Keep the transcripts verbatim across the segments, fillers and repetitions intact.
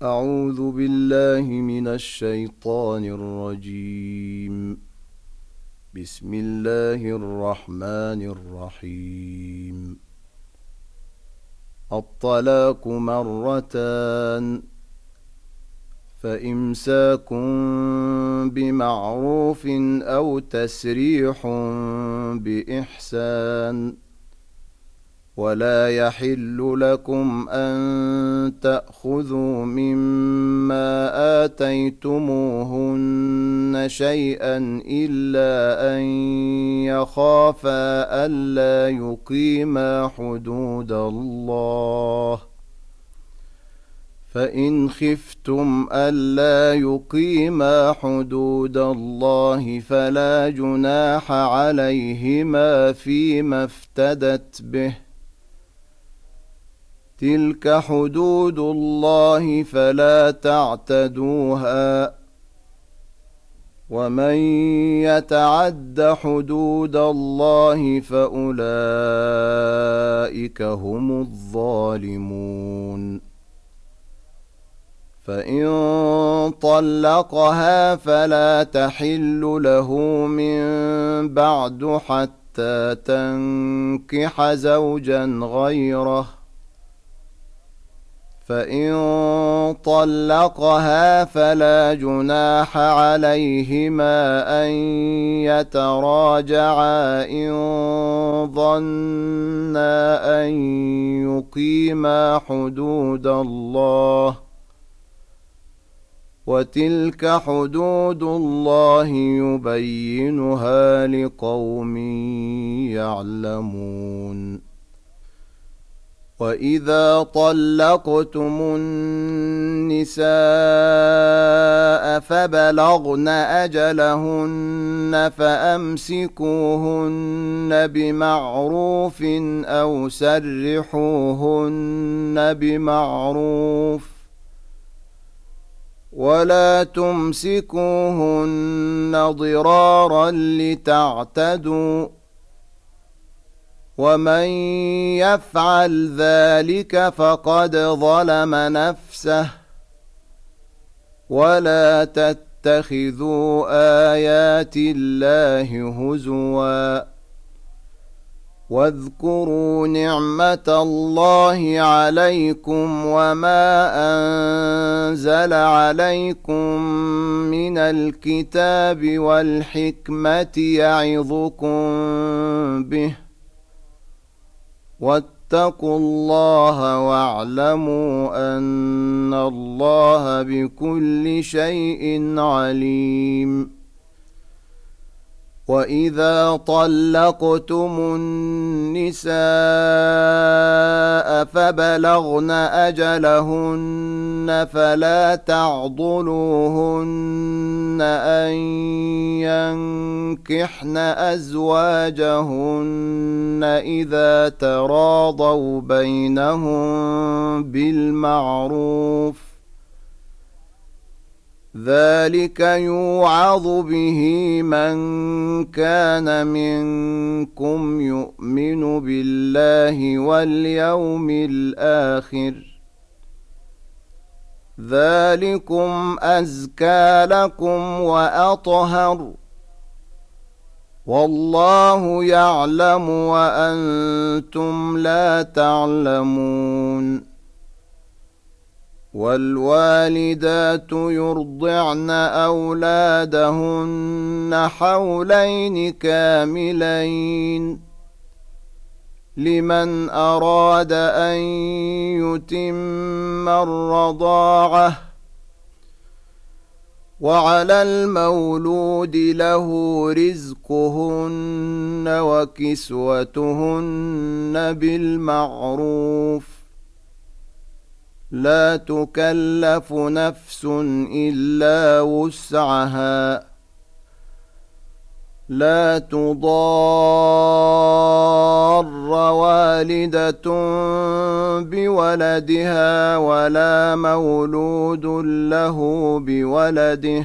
أعوذ بالله من الشيطان الرجيم. بسم الله الرحمن الرحيم. الطلاق مرتان، فإمساك بمعروف أو تسريح بإحسان، ولا يحل لكم أن تأخذوا مما آتيتموهن شيئا إلا أن يخافا ألا يقيما حدود الله، فإن خفتم ألا يقيما حدود الله فلا جناح عليهما فيما افتدت به، تلك حدود الله فلا تعتدوها، ومن يتعد حدود الله فأولئك هم الظالمون. فإن طلقها فلا تحل له من بعد حتى تنكح زوجا غيره، فإن طلقها فلا جناح عليهما أن يتراجعا إن ظنا أن يقيما حدود الله، وتلك حدود الله يبينها لقوم يعلمون. وإذا طلقتم النساء فبلغن أجلهن فأمسكوهن بمعروف أو سرحوهن بمعروف، ولا تمسكوهن ضرارا لتعتدوا، ومن يفعل ذلك فقد ظلم نفسه، ولا تتخذوا آيات الله هزوا، واذكروا نعمة الله عليكم وما أنزل عليكم من الكتاب والحكمة يعظكم به، واتقوا الله واعلموا أن الله بكل شيء عليم. وإذا طلقتم النساء فبلغن أجلهن فلا تعضلوهن أن ينكحن أزواجهن إذا تراضوا بينهم بالمعروف، ذلك يوعظ به من كان منكم يؤمن بالله واليوم الآخر، ذلكم أزكى لكم وأطهر، والله يعلم وأنتم لا تعلمون. والوالدات يرضعن أولادهن حولين كاملين لمن أراد أن يتم الرضاعة، وعلى المولود له رزقهن وكسوتهن بالمعروف، لا تكلف نفس إلا وسعها، لا تضار والدة بولدها ولا مولود له بولده،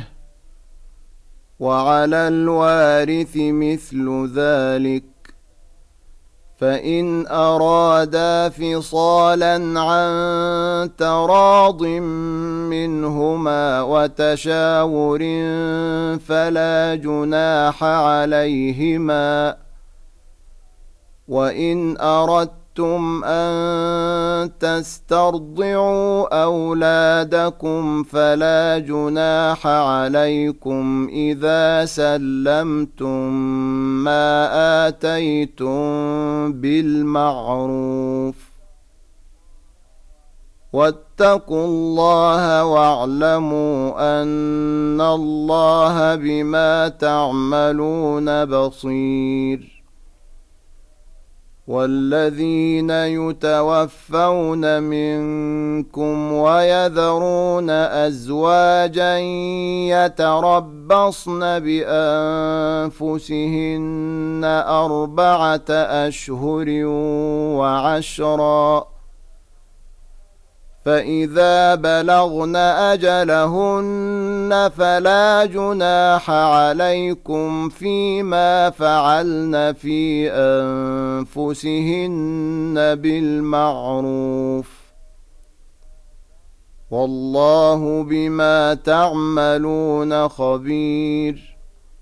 وعلى الوارث مثل ذلك، فإن أرادا فصالا عن تراض منهما وتشاور فلا جناح عليهما. وإن أردتم أن تسترضعوا أولادكم فلا جناح عليكم إذا سلمتم ما آتيتم بالمعروف. واتقوا الله واعلموا أن الله بما تعملون بصير. والذين يتوفون منكم ويذرون أزواجا يتربصن بأنفسهن أربعة أشهر وعشرا فإذا بلغن أجلهن فلا جناح عليكم فيما فعلن في أنفسهن بالمعروف. والله بما تعملون خبير.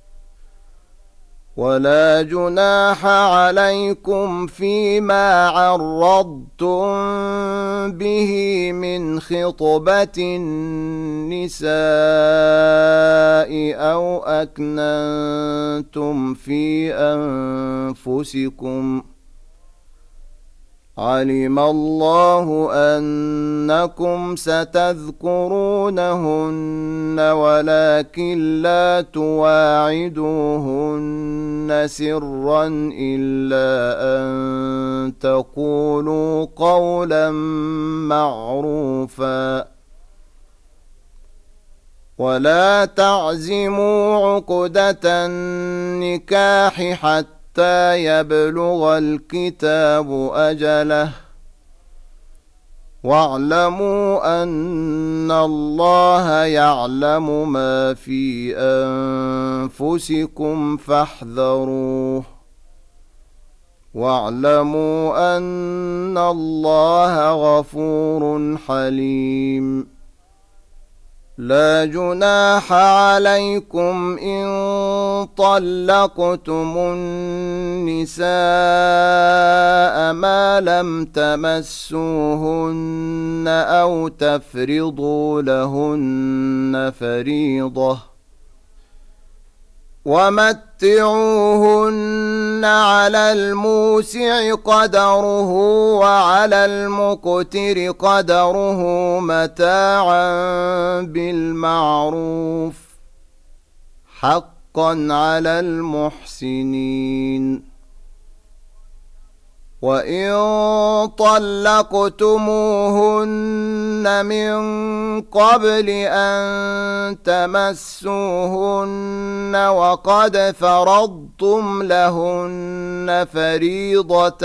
ولا جناح عليكم فيما عرضتم به من خطبة النساء أو أكننتم في أنفسكم. علم الله أنكم ستذكرونهن ولكن لا تواعدوهن سرا إلا أن تقولوا قولا معروفا. ولا تعزموا عقدة النكاح حتى حتى يبلغ الكتاب أجله. واعلموا أن الله يعلم ما في أنفسكم فاحذروه. واعلموا أن الله غفور حليم. لا جناح عليكم إن طلقتم النساء ما لم تمسوهن أو تفرضوا لهن فريضة ومتعوهن على الموسع قدره وعلى المقتر قدره متاعا بالمعروف حقا على المحسنين. وإن طلقتموهن من قبل أن تمسوهن وقد فرضتم لهن فريضة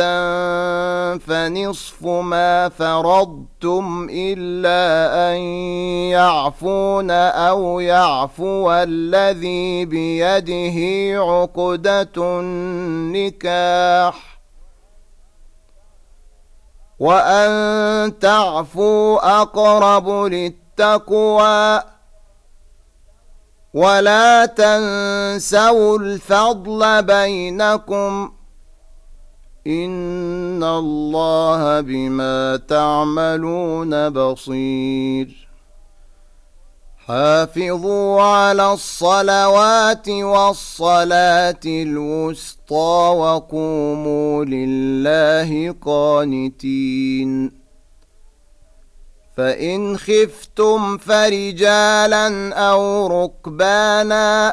فنصف ما فرضتم إلا أن يعفون أو يعفو الذي بيده عقدة النكاح وأن تعفوا أقرب للتقوى. ولا تنسوا الفضل بينكم إن الله بما تعملون بصير. حافظوا على الصلوات والصلاة الوسطى وقوموا لله قانتين. فإن خفتم فرجالا أو ركبانا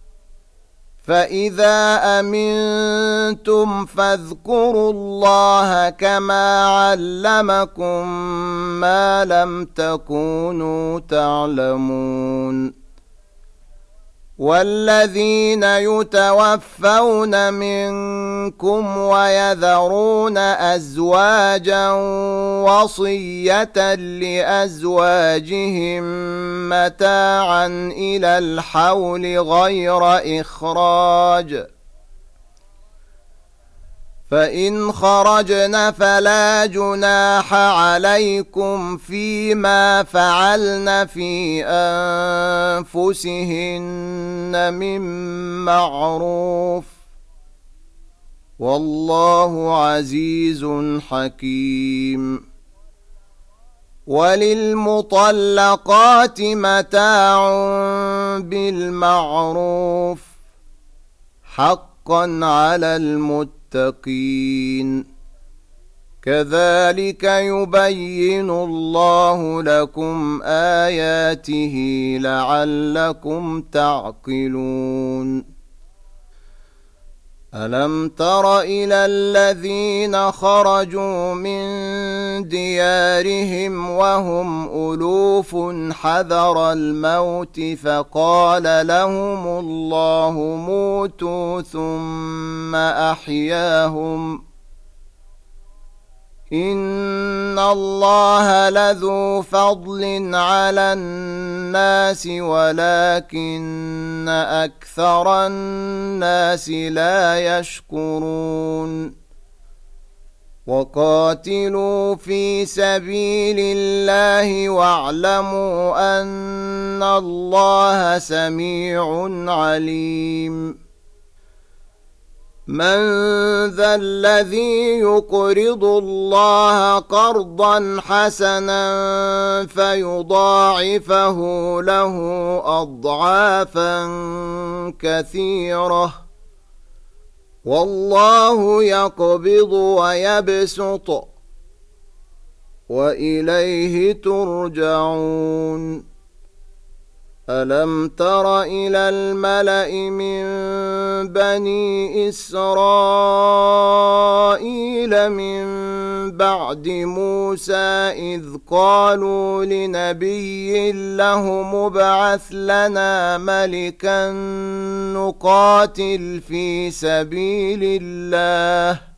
فإذا أمنتم فاذكروا الله كما علمكم ما لم تكونوا تعلمون. والذين يتوفون منكم ويذرون أزواجا وصية لأزواجهم متاعا إلى الحول غير إخراج فإن خرجن فلا جناح عليكم فيما فعلن في أنفسهن من معروف والله عزيز حكيم وللمطلقات متاع بالمعروف حقا على المتقين كذلك يبين الله لكم آياته لعلكم تعقلون ألم تر إلى الذين خرجوا من ديارهم وهم ألوف حذر الموت فقال لهم الله موتوا ثم أحياهم إن الله لذو فضل على الناس ولكن أكثر الناس لا يشكرون وقاتلوا في سبيل الله واعلموا أن الله سميع عليم من ذا الذي يقرض الله قرضا حسنا فيضاعفه له أضعافا كثيرة والله يقبض ويبسط وإليه ترجعون ألم تر إلى الملأ من بني إسرائيل من بعد موسى إذ قالوا لنبي له مبعث لنا ملكا نقاتل في سبيل الله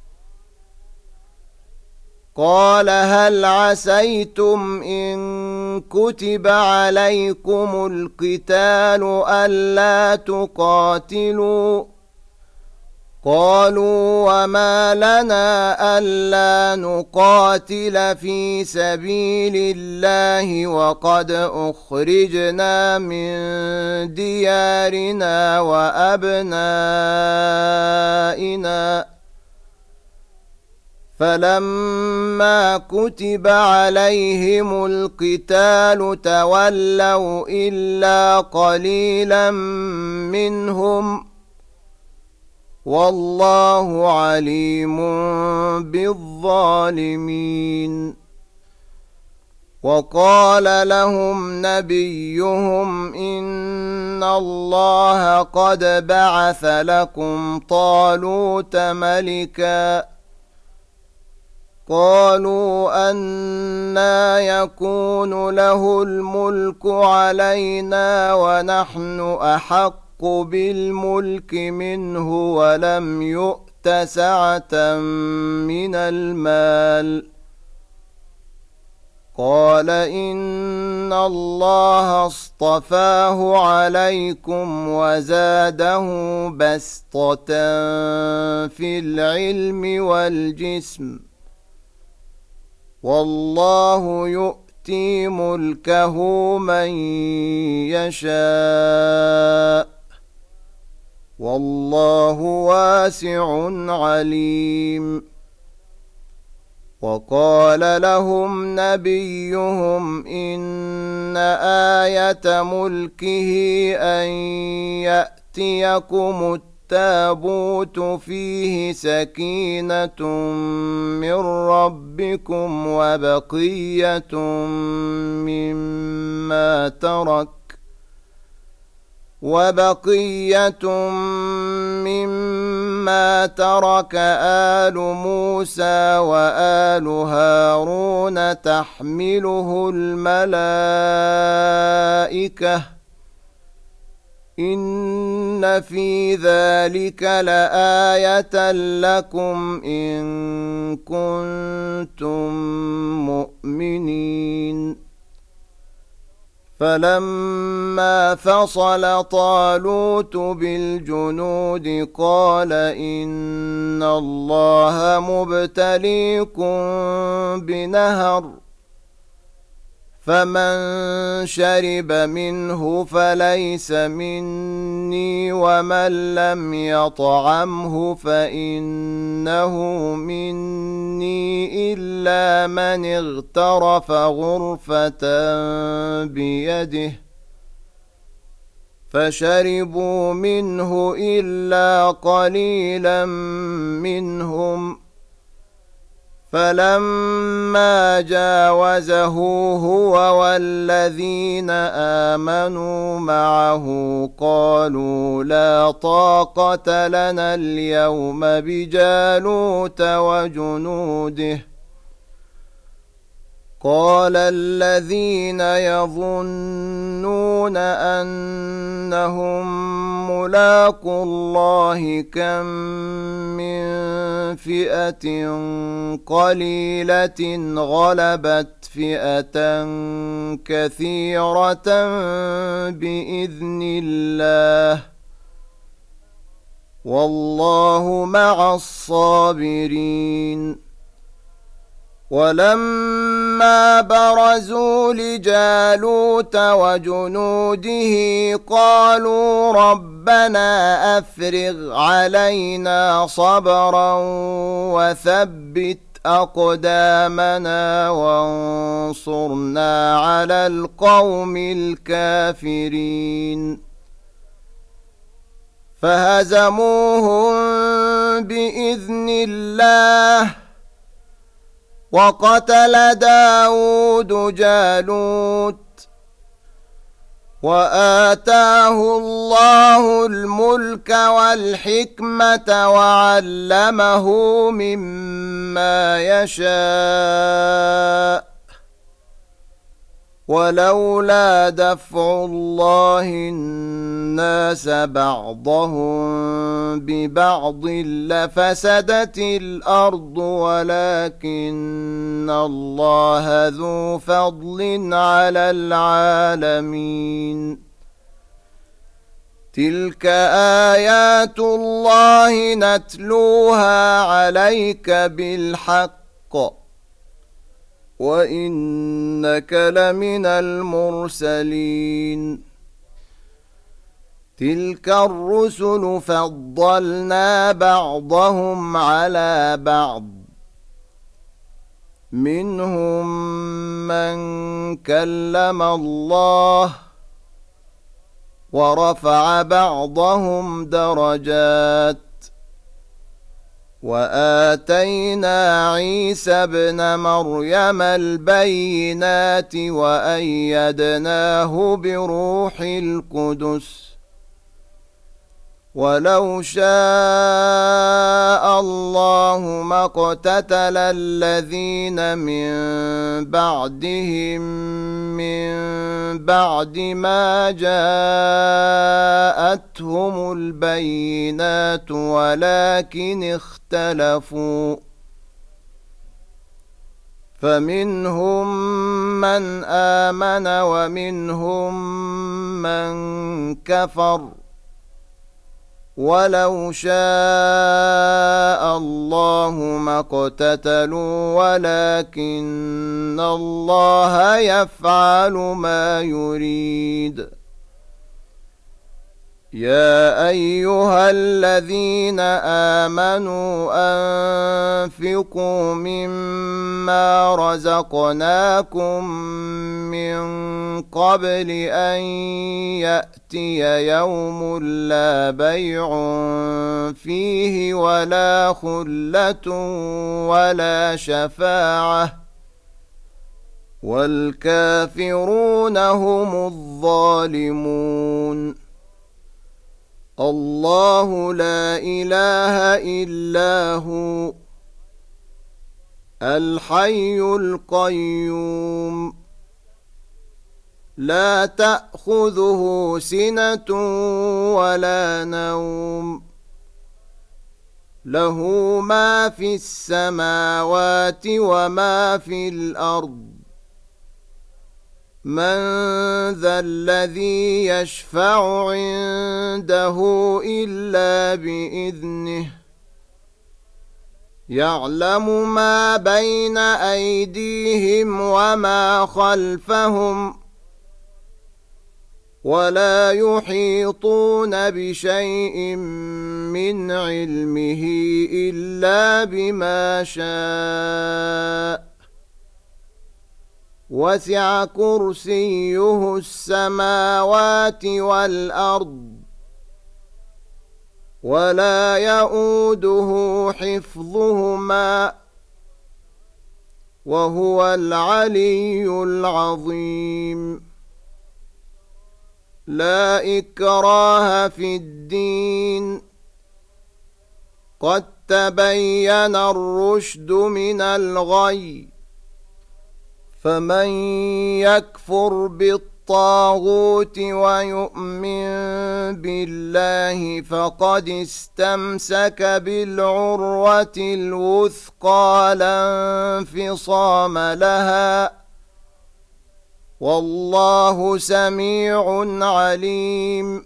قال هل عسيتم إن كتب عليكم القتال ألا تقاتلوا قالوا وما لنا ألا نقاتل في سبيل الله وقد أخرجنا من ديارنا وأبنائنا فلما كتب عليهم القتال تولوا إلا قليلا منهم والله عليم بالظالمين وقال لهم نبيهم إن الله قد بعث لكم طالوت ملكا قالوا أنى يكون له الملك علينا ونحن أحق بالملك منه ولم يؤت سعة من المال قال إن الله اصطفاه عليكم وزاده بسطة في العلم والجسم والله يؤتي ملكه من يشاء والله واسع عليم وقال لهم نبيهم إن آية ملكه أن يأتيكم التابوت فيه سكينة من ربكم وبقية مما ترك وبقية مما ترك آل موسى وآل هارون تحمله الملائكة إن في ذلك لآية لكم إن كنتم مؤمنين فلما فصل طالوت بالجنود قال إن الله مبتليكم بنهر فمن شرب منه فليس مني ومن لم يطعمه فإنه مني إلا من اغترف غرفة بيده فشربوا منه إلا قليلا منهم فلما جاوزه هو والذين آمنوا معه قالوا لا طاقة لنا اليوم بجالوت وجنوده قال الذين يظنون أنهم ملاقو الله كم من فئة قليلة غلبت فئة كثيرة بإذن الله والله مع الصابرين ولما برزوا لجالوت وجنوده قالوا ربنا أفرغ علينا صبرا وثبت أقدامنا وانصرنا على القوم الكافرين فهزموهم بإذن الله وقتل داود جالوت وآتاه الله الملك والحكمة وعلمه مما يشاء ولولا دفع الله الناس بعضهم ببعض لفسدت الأرض ولكن الله ذو فضل على العالمين تلك آيات الله نتلوها عليك بالحق وإنك لمن المرسلين تلك الرسل فضلنا بعضهم على بعض منهم من كلم الله ورفع بعضهم درجات وآتينا عيسى ابن مريم البينات وأيدناه بروح القدس ولو شاء الله ما اقتتل الذين من بعدهم من بعد ما جاءتهم البينات ولكن اختلفوا فمنهم من آمن ومنهم من كفر ولو شاء الله ما اقتتلوا ولكن الله يفعل ما يريد يا أيها الذين آمنوا أنفقوا مما رزقناكم من قبل أن يأتي يوم لا بيع فيه ولا خلة ولا شفاعة والكافرون هم الظالمون الله لا إله إلا هو الحي القيوم لا تأخذه سنة ولا نوم له ما في السماوات وما في الأرض من ذا الذي يشفع عنده إلا بإذنه يعلم ما بين أيديهم وما خلفهم ولا يحيطون بشيء من علمه إلا بما شاء وسع كرسيه السماوات والأرض ولا يؤوده حفظهما وهو العلي العظيم لا إكراه في الدين قد تبين الرشد من الغي فمن يكفر بالطاغوت ويؤمن بالله فقد استمسك بالعروة الوثقى لا انفصام لها والله سميع عليم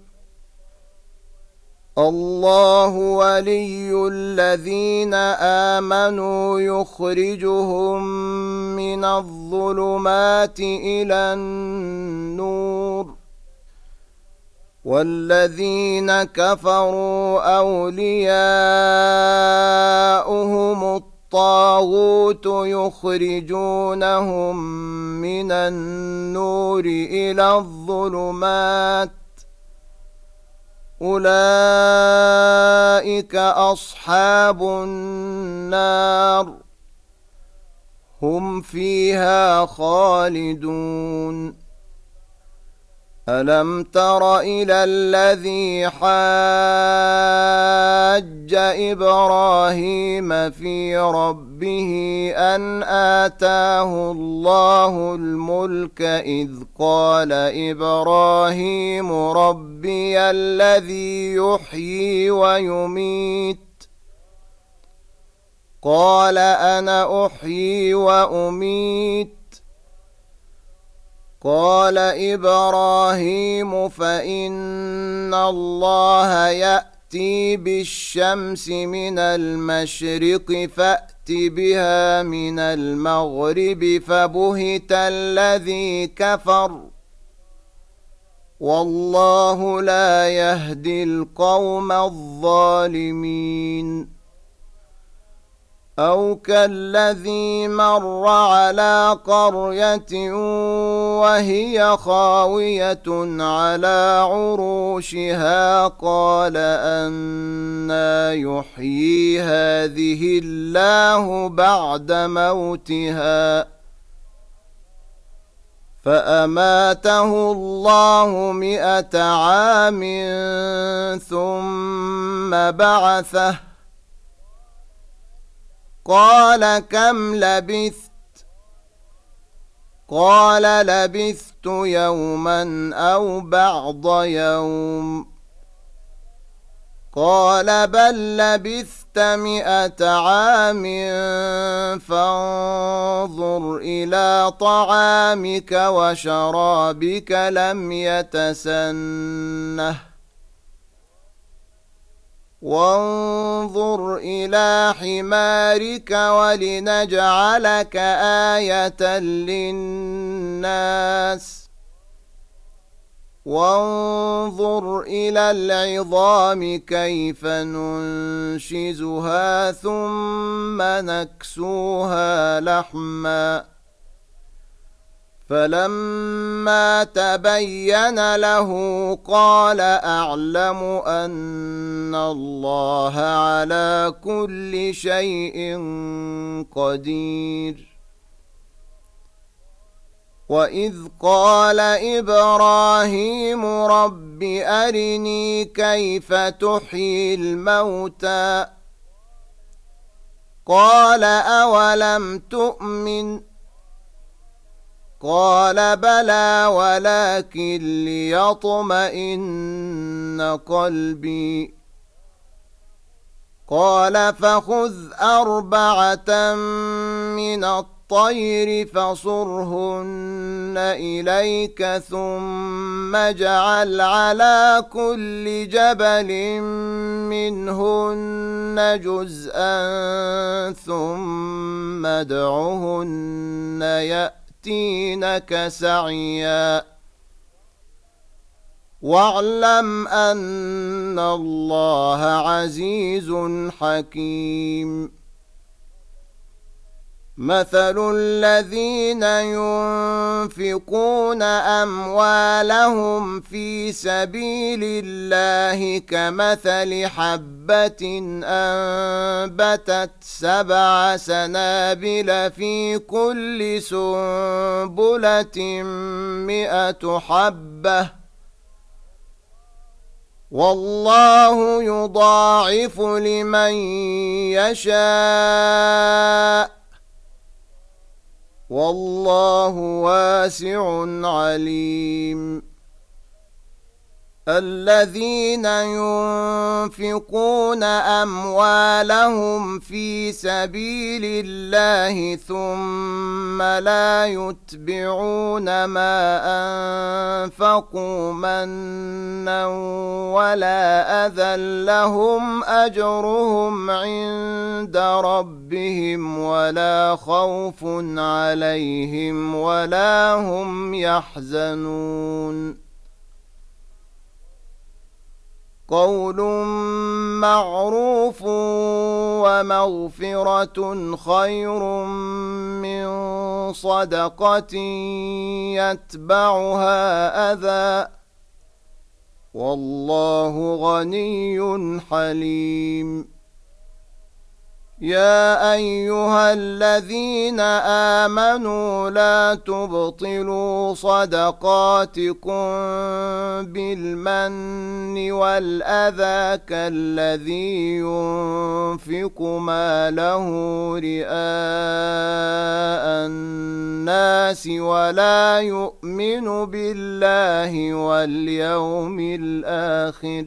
الله ولي الذين آمنوا يخرجهم من الظلمات إلى النور والذين كفروا أولياؤهم الطاغوت يخرجونهم من النور إلى الظلمات أولئك أصحاب النار هم فيها خالدون ألم تر إلى الذي حاج إبراهيم في ربه أن آتاه الله الملك إذ قال إبراهيم ربي الذي يحيي ويميت قال أنا أحيي وأميت قال إبراهيم فإن الله يأتي بالشمس من المشرق فأت بها من المغرب فبهت الذي كفر والله لا يهدي القوم الظالمين أو كالذي مر على قرية وهي خاوية على عروشها قال أنى يحيي هذه الله بعد موتها فأماته الله مئة عام ثم بعثه قال كم لبثت قال لبثت يوما أو بعض يوم قال بل لبثت مئة عام فانظر إلى طعامك وشرابك لم يتسنه وانظر إلى حمارك ولنجعلك آية للناس وانظر إلى العظام كيف ننشزها ثم نكسوها لحما فلما تبين له قال أعلم أن الله على كل شيء قدير وإذ قال إبراهيم رب أرني كيف تحيي الموتى قال أولم تؤمن قال بلى ولكن ليطمئن قلبي قال فخذ أربعة من الطير فصرهن إليك ثم اجعل على كل جبل منهن جزءا ثم ادعهن يأتينك سعيا واعلم أن الله عزيز حكيم مثل الذين ينفقون أموالهم في سبيل الله كمثل حبة أنبتت سبع سنابل في كل سنبلة مئة حبة والله يضاعف لمن يشاء والله واسع عليم الذين ينفقون أموالهم في سبيل الله ثم لا يتبعون ما أنفقوا منا ولا أذى لهم أجرهم عند ربهم ولا خوف عليهم ولا هم يحزنون قول معروف ومغفرة خير من صدقة يتبعها أذى والله غني حليم يا أيها الذين آمنوا لا تبطلوا صدقاتكم بالمن والأذى كالذي ينفق ماله رئاء الناس ولا يؤمن بالله واليوم الآخر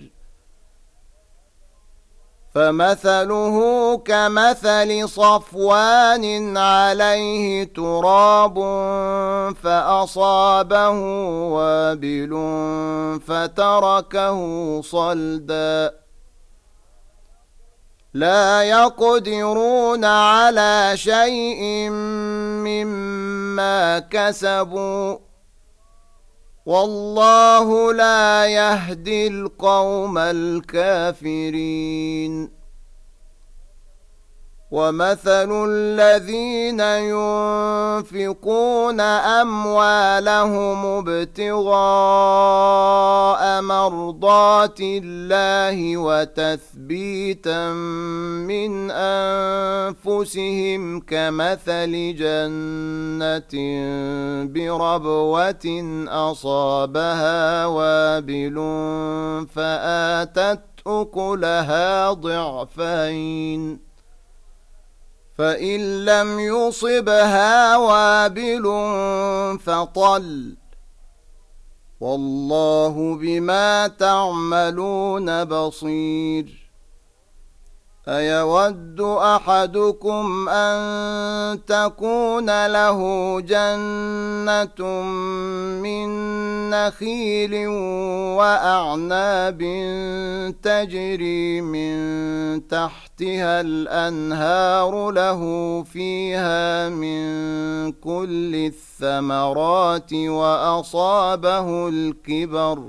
فمثله كمثل صفوان عليه تراب فأصابه وابل فتركه صلدا لا يقدرون على شيء مما كسبوا والله لا يهدي القوم الكافرين ومثل الذين ينفقون أموالهم ابتغاء مرضات الله وتثبيتا من أنفسهم كمثل جنة بربوة أصابها وابل فآتت أكلها ضعفين فإن لم يصبها وابل فطل والله بما تعملون بصير أيود أحدكم أن تكون له جنة من نخيل وأعناب تجري من تحتها الأنهار له فيها من كل الثمرات وأصابه الكبر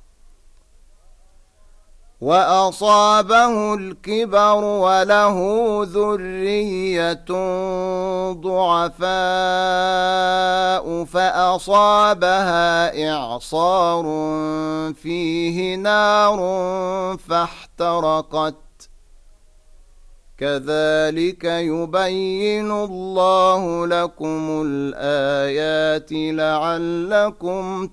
وأصابه الكبر وله ذرية ضعفاء فأصابها إعصار فيه نار فاحترقت كذلك يبين الله لكم الآيات لعلكم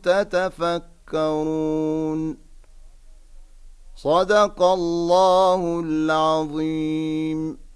تتفكرون صدق الله العظيم.